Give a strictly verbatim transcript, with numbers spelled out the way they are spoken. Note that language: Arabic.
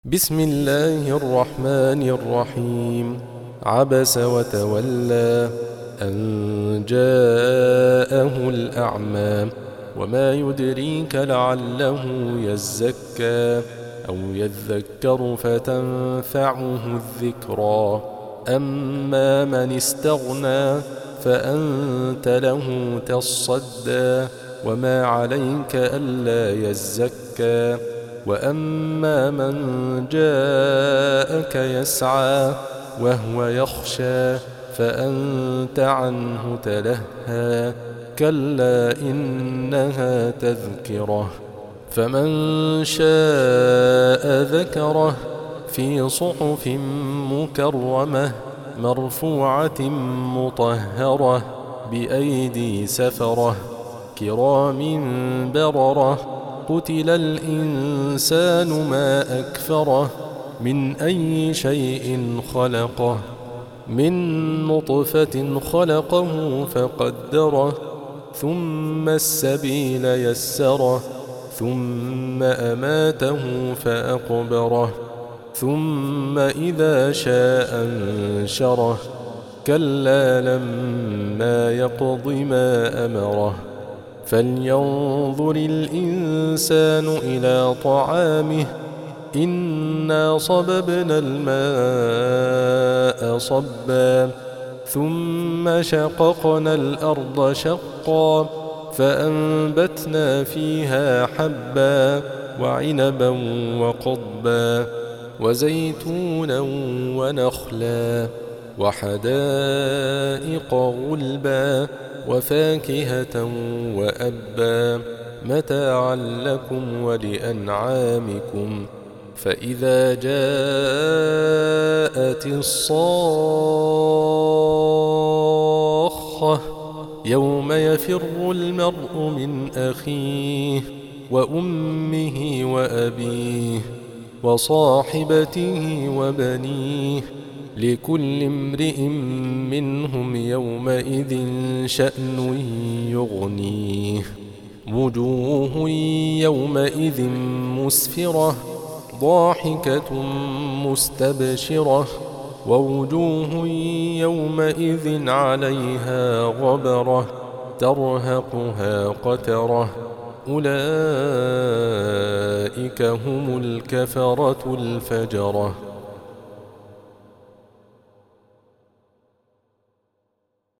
بسم الله الرحمن الرحيم. عبس وتولى أن جاءه الأعمى وما يدريك لعله يزكى أو يذكر فتنفعه الذكرى. أما من استغنى فأنت له تصدى وما عليك ألا يزكى. وأما من جاءك يسعى وهو يخشى فأنت عنه تلهى. كلا إنها تذكرة فمن شاء ذكره في صحف مكرمة مرفوعة مطهرة بأيدي سفرة كرام بررة. قتل الإنسان ما أكفره من أي شيء خلقه من نطفة خلقه فقدره ثم السبيل يسره ثم أماته فأقبره ثم إذا شاء أنشره. كلا لما يقض ما أمره. فلينظر الإنسان إلى طعامه إنا صببنا الماء صبا ثم شققنا الأرض شقا فأنبتنا فيها حبا وعنبا وقضبا وزيتونا ونخلا وحدائق غلبا وفاكهة وأبا متاعا لكم ولأنعامكم. فإذا جاءت الصاخة يوم يفر المرء من أخيه وأمه وأبيه وصاحبته وبنيه لكل امرئ منهم يومئذ شأن يغنيه. وجوه يومئذ مسفرة ضاحكة مستبشرة ووجوه يومئذ عليها غبرة ترهقها قترة. أولئك هم الكفرة الفجرة.